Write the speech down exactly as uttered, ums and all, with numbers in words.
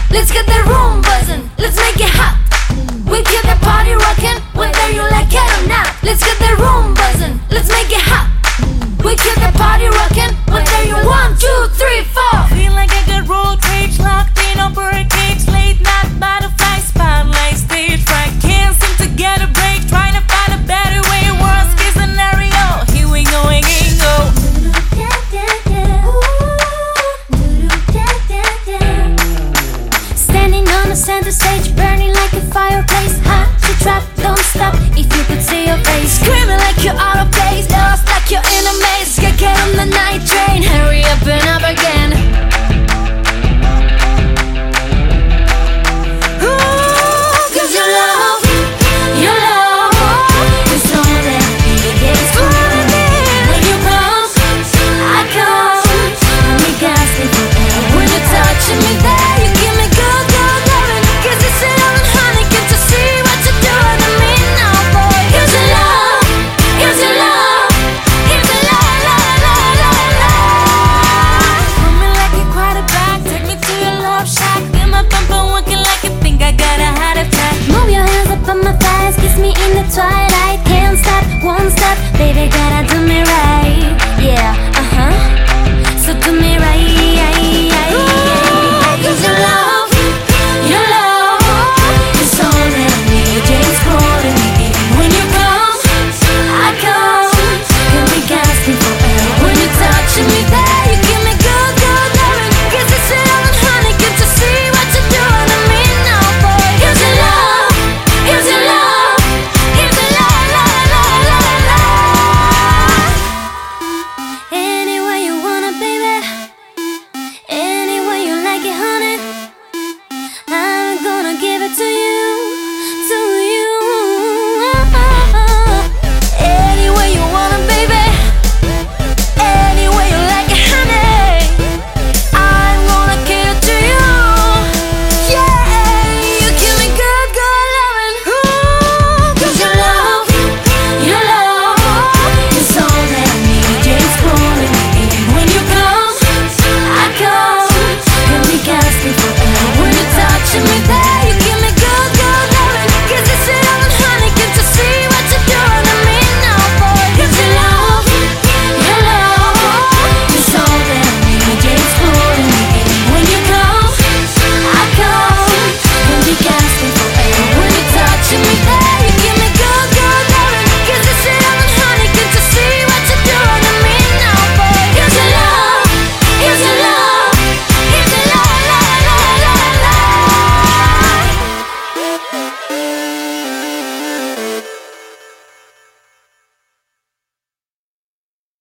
Let's get the room buzzing, let's make it hot. We keep the party rocking, whether you like it or not. Let's get the room buzzing, let's make it hot. We keep the party rocking, whether you one, two, three, four. Feel like I got road rage, locked in on barricades, late night butterfly spotlight, stage fright. Can't seem to get a break, trying to find a better way. Worst case scenario, here we go again, go. Standing on the center stage, burning like a fireplace. Hot to trap, don't stop. If you could see your face, screaming like you're out of place, lost like you're in a maze. Get, get on the night train, hurry up and up again.